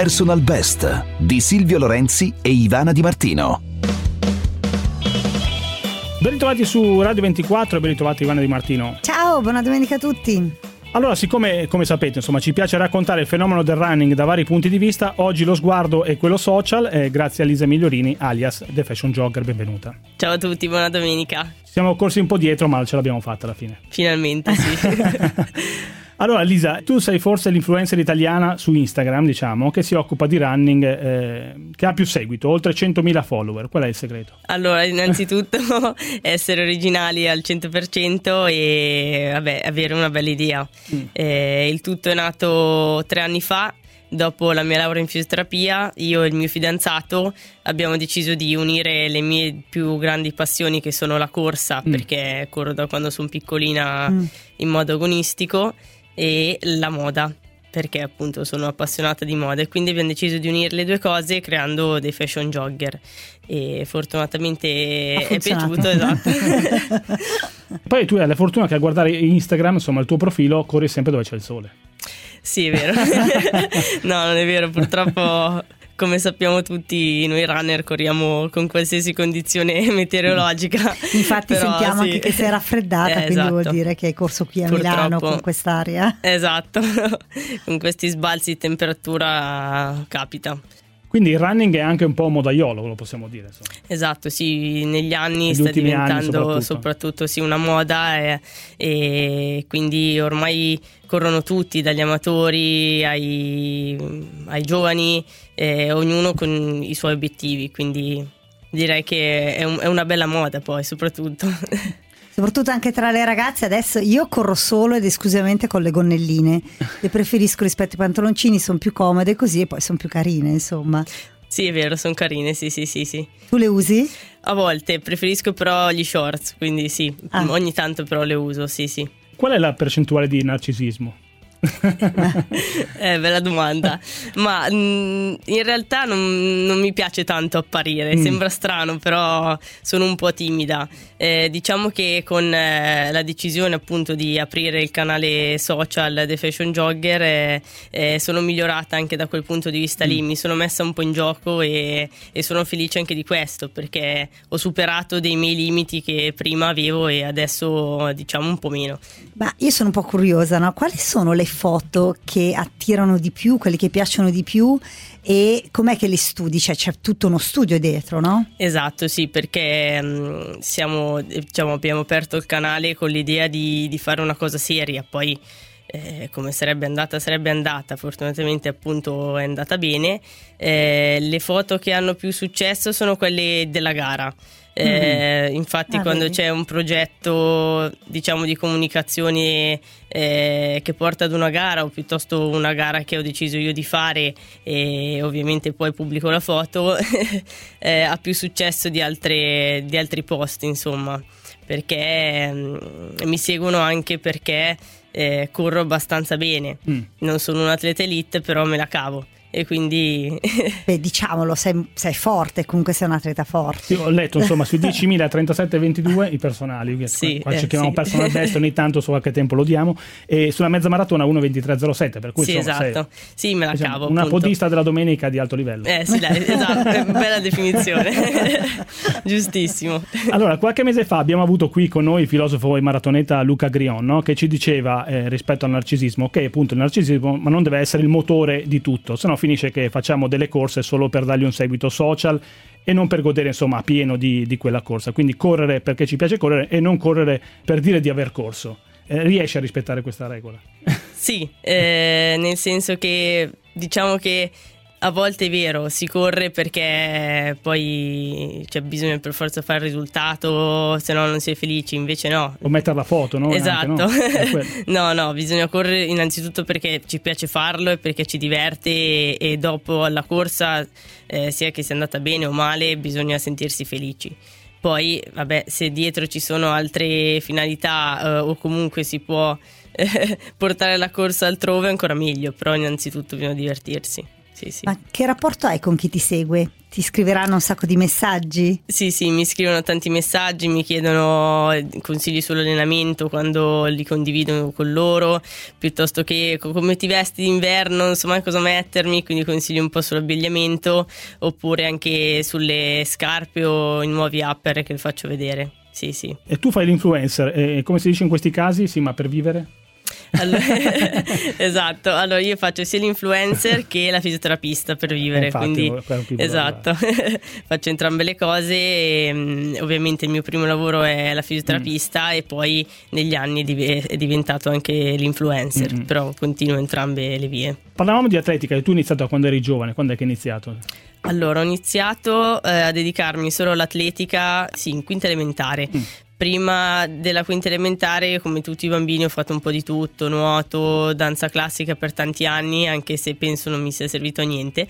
Personal Best di Silvio Lorenzi e Ivana Di Martino. Ben ritrovati su Radio 24 e ben ritrovati Ivana Di Martino. Ciao, buona domenica a tutti. Allora, siccome, come sapete, insomma, ci piace raccontare il fenomeno del running da vari punti di vista, oggi lo sguardo è quello social, grazie a Lisa Migliorini, alias The Fashion Jogger. Benvenuta. Ciao a tutti, buona domenica. Ci siamo corsi un po' dietro, ma ce l'abbiamo fatta alla fine. Finalmente, sì. Allora, Lisa, tu sei forse l'influencer italiana su Instagram, diciamo, che si occupa di running, che ha più seguito, oltre 100.000 follower. Qual è il segreto? Allora, innanzitutto essere originali al 100% e avere una bella idea. Il tutto è nato 3 anni fa. Dopo la mia laurea in fisioterapia, io e il mio fidanzato abbiamo deciso di unire le mie più grandi passioni, che sono la corsa, perché corro da quando sono piccolina in modo agonistico, e la moda, perché appunto sono appassionata di moda, e quindi abbiamo deciso di unire le due cose creando dei fashion jogger, e fortunatamente è piaciuto, esatto. Poi tu hai la fortuna che a guardare Instagram, insomma, il tuo profilo, corri sempre dove c'è il sole. Sì, è vero. No, non è vero, purtroppo, come sappiamo tutti, noi runner corriamo con qualsiasi condizione meteorologica. Infatti però, sentiamo anche che sei raffreddata, quindi esatto. Vuol dire che hai corso qui a purtroppo, Milano con quest'aria. Esatto, con questi sbalzi di temperatura capita. Quindi il running è anche un po' modaiolo, lo possiamo dire, insomma. Esatto, sì, negli anni sta diventando soprattutto sì, una moda, e quindi ormai corrono tutti, dagli amatori ai giovani, ognuno con i suoi obiettivi, quindi direi che è una bella moda poi soprattutto. Soprattutto anche tra le ragazze. Adesso io corro solo ed esclusivamente con le gonnelline, le preferisco rispetto ai pantaloncini, sono più comode così e poi sono più carine, insomma. Sì, è vero, sono carine, sì. Tu le usi? A volte, preferisco però gli shorts, quindi sì, ogni tanto però le uso, sì. Qual è la percentuale di narcisismo? Bella domanda, ma in realtà non mi piace tanto apparire, sembra strano, però sono un po' timida. Diciamo che con la decisione appunto di aprire il canale social The Fashion Jogger sono migliorata anche da quel punto di vista lì, mi sono messa un po' in gioco e sono felice anche di questo, perché ho superato dei miei limiti che prima avevo e adesso diciamo un po' meno. Ma io sono un po' curiosa, no? Quali sono le foto che attirano di più, quelle che piacciono di più, e com'è che le studi? Cioè c'è tutto uno studio dietro, no? Esatto, sì, perché abbiamo aperto il canale con l'idea di fare una cosa seria, poi come sarebbe andata, fortunatamente appunto è andata bene. Le foto che hanno più successo sono quelle della gara. Infatti quando c'è un progetto diciamo di comunicazione che porta ad una gara, o piuttosto una gara che ho deciso io di fare e ovviamente poi pubblico la foto, ha più successo di altri post, insomma, perché mi seguono anche perché corro abbastanza bene. Non sono un atleta elite, però me la cavo. E quindi beh, diciamolo, sei forte, comunque sei un atleta forte. Io ho letto insomma sui 10.000 37,22 i personali, sì, qua ci chiamiamo personal best, ogni tanto su qualche tempo lo diamo, e sulla mezza maratona 1:23:07, per cui sì, insomma, esatto, sì, me la cavo, una appunto. podista della domenica di alto livello. Sì, dai, esatto, bella definizione. Giustissimo. Allora, qualche mese fa abbiamo avuto qui con noi il filosofo e maratoneta Luca Grion, no? Che ci diceva rispetto al narcisismo che appunto il narcisismo ma non deve essere il motore di tutto, se no finisce che facciamo delle corse solo per dargli un seguito social e non per godere insomma a pieno di quella corsa. Quindi correre perché ci piace correre e non correre per dire di aver corso. Riesci a rispettare questa regola? Sì, nel senso che diciamo che a volte è vero, si corre perché poi bisogna per forza fare il risultato, se no non si è felici, invece no. O mettere la foto, no? Esatto. Anche, no? No, bisogna correre innanzitutto perché ci piace farlo e perché ci diverte, e dopo alla corsa, sia che sia andata bene o male, bisogna sentirsi felici. Poi, vabbè, se dietro ci sono altre finalità o comunque si può portare la corsa altrove, ancora meglio, però innanzitutto bisogna divertirsi. Sì, sì. Ma che rapporto hai con chi ti segue? Ti scriveranno un sacco di messaggi? Sì, mi scrivono tanti messaggi, mi chiedono consigli sull'allenamento quando li condivido con loro, piuttosto che come ti vesti d'inverno, non so mai cosa mettermi, quindi consigli un po' sull'abbigliamento, oppure anche sulle scarpe o i nuovi upper che faccio vedere. Sì. E tu fai l'influencer, e come si dice in questi casi, sì, ma per vivere? Allora, esatto, allora io faccio sia l'influencer che la fisioterapista per vivere, infatti, quindi esatto, faccio entrambe le cose e, ovviamente il mio primo lavoro è la fisioterapista e poi negli anni è diventato anche l'influencer, però continuo entrambe le vie. Parlavamo di atletica, e tu hai iniziato quando eri giovane, quando è che hai iniziato? Allora ho iniziato a dedicarmi solo all'atletica, in quinta elementare. Prima della quinta elementare, come tutti i bambini, ho fatto un po' di tutto, nuoto, danza classica per tanti anni, anche se penso non mi sia servito a niente.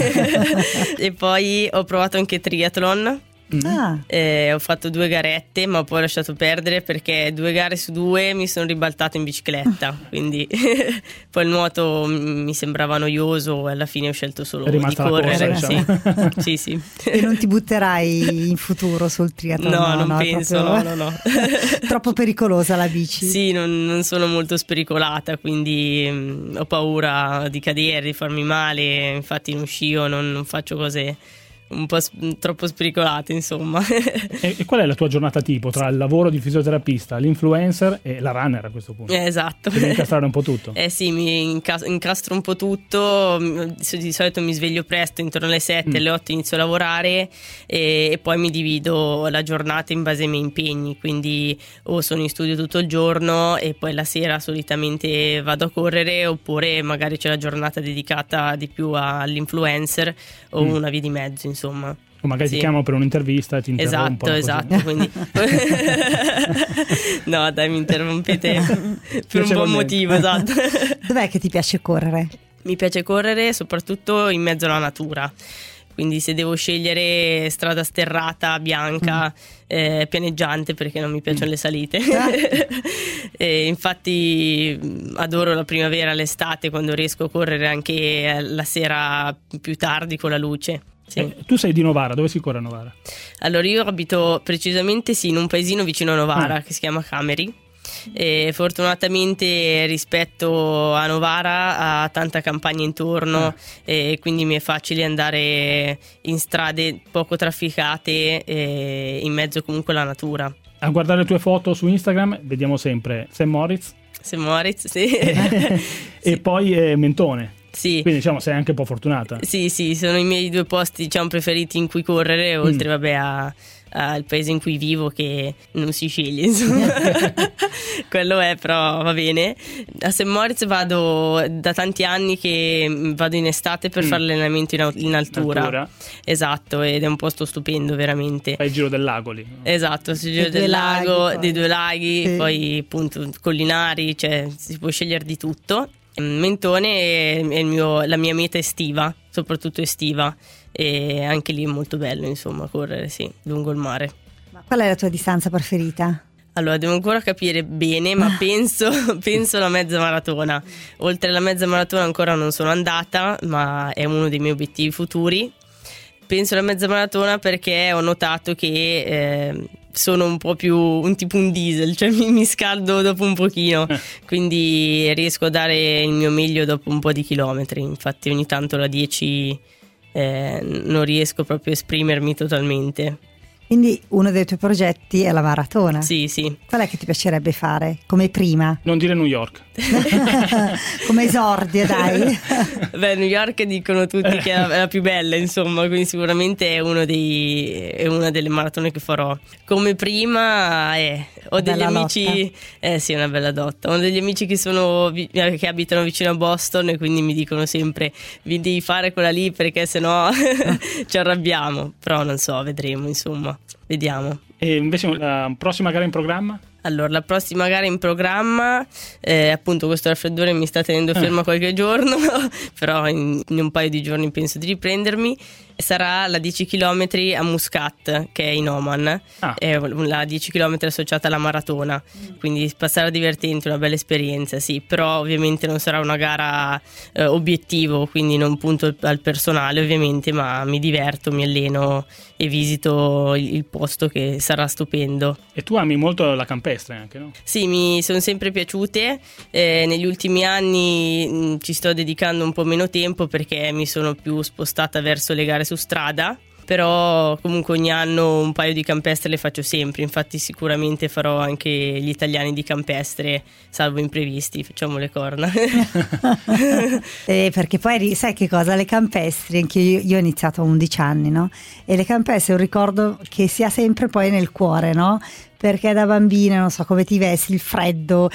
E poi ho provato anche triathlon. Ho fatto 2 garette, ma poi ho lasciato perdere perché 2 gare su 2 mi sono ribaltato in bicicletta, quindi poi il nuoto mi sembrava noioso e alla fine ho scelto solo di correre. Corsa, diciamo. Sì. E non ti butterai in futuro sul triathlon? No, non penso, proprio... no. Troppo pericolosa la bici? Sì, non sono molto spericolata, quindi ho paura di cadere, di farmi male, infatti non scio, non faccio cose un po' troppo spericolate, insomma. E qual è la tua giornata tipo tra il lavoro di fisioterapista, l'influencer e la runner a questo punto? Esatto. Devi incastrare un po' tutto. Sì, mi incastro un po' tutto. Di solito mi sveglio presto, intorno alle 7, alle 8 inizio a lavorare e poi mi divido la giornata in base ai miei impegni, quindi o sono in studio tutto il giorno e poi la sera solitamente vado a correre, oppure magari c'è la giornata dedicata di più all'influencer o una via di mezzo, insomma. O magari ti chiamano per un'intervista e ti interrompono. Esatto, quindi no, dai, mi interrompete per un buon motivo, esatto. Dov'è che ti piace correre? Mi piace correre soprattutto in mezzo alla natura. Quindi se devo scegliere strada sterrata, bianca, pianeggiante, perché non mi piacciono le salite. E infatti adoro la primavera, l'estate, quando riesco a correre anche la sera più tardi con la luce. Sì. Tu sei di Novara, dove si corre a Novara? Allora io abito precisamente in un paesino vicino a Novara che si chiama Cameri. E fortunatamente rispetto a Novara ha tanta campagna intorno e quindi mi è facile andare in strade poco trafficate e in mezzo comunque alla natura. A guardare le tue foto su Instagram vediamo sempre St. Moritz, sì. E poi Mentone. Sì. Quindi diciamo sei anche un po' fortunata. Sì, sono i miei 2 posti, diciamo, preferiti in cui correre, oltre vabbè al paese in cui vivo, che non si sceglie, insomma. Quello è, però va bene. A St. Moritz vado da tanti anni, che vado in estate per fare allenamento in altura. Esatto, ed è un posto stupendo veramente. Fai il giro del lago lì, no? Esatto, il giro del lago, dei 2 laghi, poi appunto collinari, cioè si può scegliere di tutto. Mentone è la mia meta estiva, soprattutto estiva, e anche lì è molto bello, insomma, correre lungo il mare. Ma qual è la tua distanza preferita? Allora, devo ancora capire bene, ma penso la mezza maratona. Oltre alla mezza maratona ancora non sono andata, ma è uno dei miei obiettivi futuri. Penso alla mezza maratona perché ho notato che sono un po' più un tipo un diesel, cioè mi scaldo dopo un pochino, quindi riesco a dare il mio meglio dopo un po' di chilometri. Infatti ogni tanto la 10 non riesco proprio a esprimermi totalmente. Quindi uno dei tuoi progetti è la maratona? Sì. Qual è che ti piacerebbe fare come prima? Non dire New York. Come esordio, dai. Beh, New York dicono tutti che è la più bella, insomma, quindi sicuramente è una delle maratone che farò. Come prima ho degli amici, sì, è una bella dotta. Ho degli amici che abitano vicino a Boston e quindi mi dicono sempre: vi devi fare quella lì perché sennò ci arrabbiamo. Però non so, vedremo, insomma, vediamo. E invece la prossima gara in programma? Allora, la prossima gara in programma, appunto questo raffreddore mi sta tenendo ferma qualche giorno, però in un paio di giorni penso di riprendermi. Sarà la 10 km a Muscat, che è in Oman, è la 10 km associata alla maratona, quindi sarà divertente, una bella esperienza, sì, però ovviamente non sarà una gara obiettivo, quindi non punto al personale ovviamente, ma mi diverto, mi alleno e visito il posto, che sarà stupendo. E tu ami molto la campestre anche, no? Sì, mi sono sempre piaciute, negli ultimi anni ci sto dedicando un po' meno tempo perché mi sono più spostata verso le gare su strada, però comunque ogni anno un paio di campestre le faccio sempre, infatti sicuramente farò anche gli italiani di campestre, salvo imprevisti, facciamo le corna. Perché poi sai che cosa, le campestri, anche io ho iniziato a 11 anni, no? E le campestre è un ricordo che si ha sempre poi nel cuore, no? Perché da bambina, non so, come ti vesti, il freddo,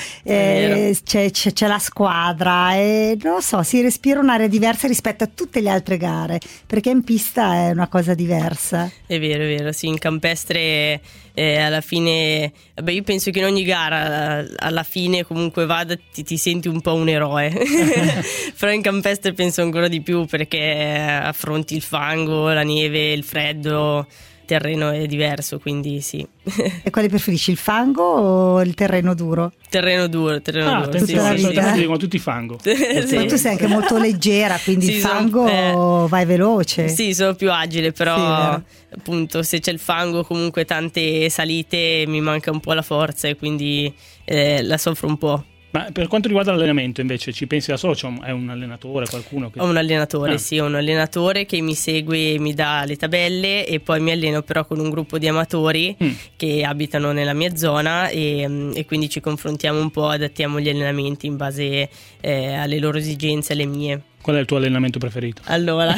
c'è la squadra e non lo so, si respira un'area diversa rispetto a tutte le altre gare, perché in pista è una cosa diversa. È vero, sì, in campestre alla fine, io penso che in ogni gara alla fine comunque vada ti senti un po' un eroe, però in campestre penso ancora di più perché affronti il fango, la neve, il freddo. Il terreno è diverso, quindi sì. E quale preferisci, il fango o il terreno duro? Terreno duro. Attenzione, sì. Dicono tutti fango. Sì. Ma tu sei anche molto leggera, quindi il fango vai veloce. Sì, sono più agile, però appunto se c'è il fango, comunque tante salite, mi manca un po' la forza e quindi la soffro un po'. Ma per quanto riguarda l'allenamento invece, ci pensi da solo? È un allenatore, qualcuno che... Ho un allenatore, sì, ho un allenatore che mi segue e mi dà le tabelle e poi mi alleno però con un gruppo di amatori che abitano nella mia zona e quindi ci confrontiamo un po', adattiamo gli allenamenti in base alle loro esigenze, alle mie. Qual è il tuo allenamento preferito? Allora,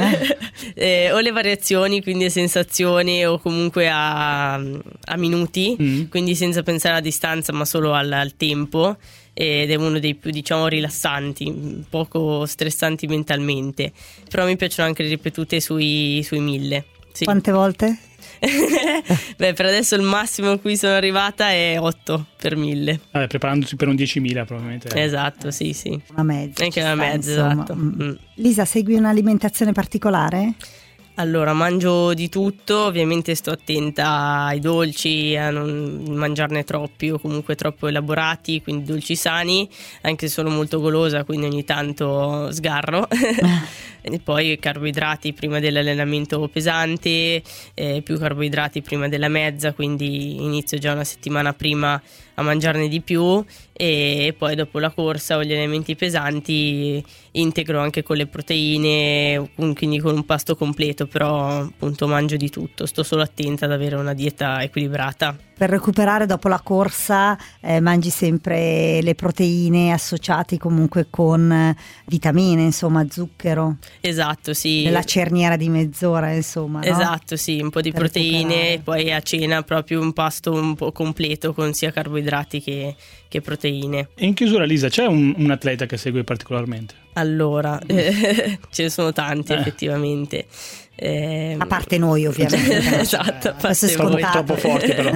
o le variazioni, quindi a sensazioni o comunque a minuti, quindi senza pensare alla distanza ma solo al tempo, ed è uno dei più, diciamo, rilassanti, poco stressanti mentalmente, però mi piacciono anche le ripetute sui 1000. Sì. Quante volte? Beh, per adesso il massimo a cui sono arrivata è 8 per 1000. Vabbè, preparandosi per un 10.000 probabilmente. Esatto, sì. Una mezza. Anche una mezza, esatto. Lisa, segui un'alimentazione particolare? Allora, mangio di tutto, ovviamente sto attenta ai dolci, a non mangiarne troppi o comunque troppo elaborati, quindi dolci sani, anche se sono molto golosa, quindi ogni tanto sgarro. E poi carboidrati prima dell'allenamento pesante, più carboidrati prima della mezza, quindi inizio già una settimana prima a mangiarne di più e poi dopo la corsa o gli allenamenti pesanti integro anche con le proteine, quindi con un pasto completo, però appunto mangio di tutto, sto solo attenta ad avere una dieta equilibrata. Per recuperare dopo la corsa mangi sempre le proteine associate comunque con vitamine, insomma zucchero. Esatto, sì. Nella cerniera di mezz'ora, insomma, no? Esatto, sì, un po' di per proteine recuperare. e poi a cena proprio un pasto un po' completo con sia carboidrati che proteine. E in chiusura, Lisa, c'è un atleta che segui particolarmente? Allora, ce ne sono tanti effettivamente. A parte noi, ovviamente. Esatto, a questo è parte voi. scontato. Troppo forti però.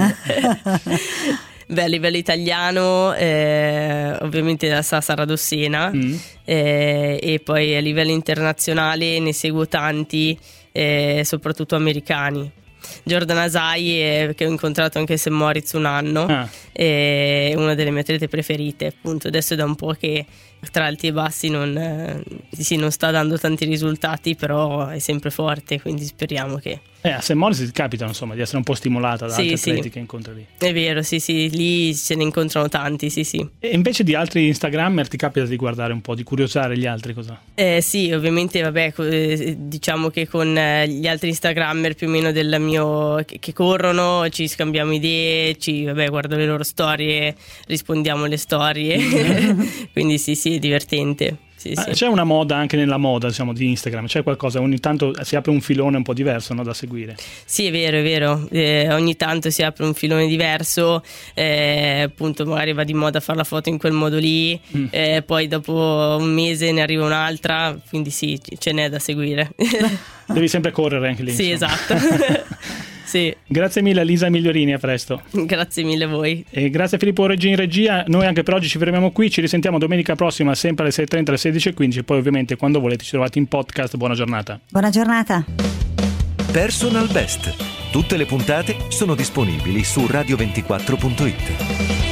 Beh, a livello italiano ovviamente la Sara Dossena e poi a livello internazionale ne seguo tanti, soprattutto americani. Jordan Asai, che ho incontrato anche a St. Moritz un anno, è una delle mie atlete preferite, appunto. Adesso è da un po' che tra alti e bassi non sta dando tanti risultati, però è sempre forte, quindi speriamo che... A St. Moritz capita, insomma, di essere un po' stimolata da altri atleti che incontri lì. È vero, sì, lì se ne incontrano tanti, sì. E invece di altri Instagrammer ti capita di guardare un po', di curiosare gli altri cosa? Sì, ovviamente, vabbè, diciamo che con gli altri Instagrammer più o meno del mio che corrono ci scambiamo idee, guardo le loro storie, rispondiamo alle storie, quindi sì, è divertente. Sì. C'è una moda anche nella moda, diciamo, di Instagram, c'è qualcosa, ogni tanto si apre un filone un po' diverso, no, da seguire. Sì, è vero, ogni tanto si apre un filone diverso, appunto magari va di moda fare la foto in quel modo lì, poi dopo un mese ne arriva un'altra, quindi sì, ce n'è da seguire. Devi sempre correre anche lì. Sì, insomma. esatto. Sì. Grazie mille a Lisa Migliorini, a presto. Grazie mille a voi. E grazie a Filippo Reggi in regia. Noi anche per oggi ci fermiamo qui, ci risentiamo domenica prossima sempre alle 6:30, alle 16:15, poi ovviamente quando volete ci trovate in podcast. Buona giornata. Buona giornata. Personal Best. Tutte le puntate sono disponibili su radio24.it.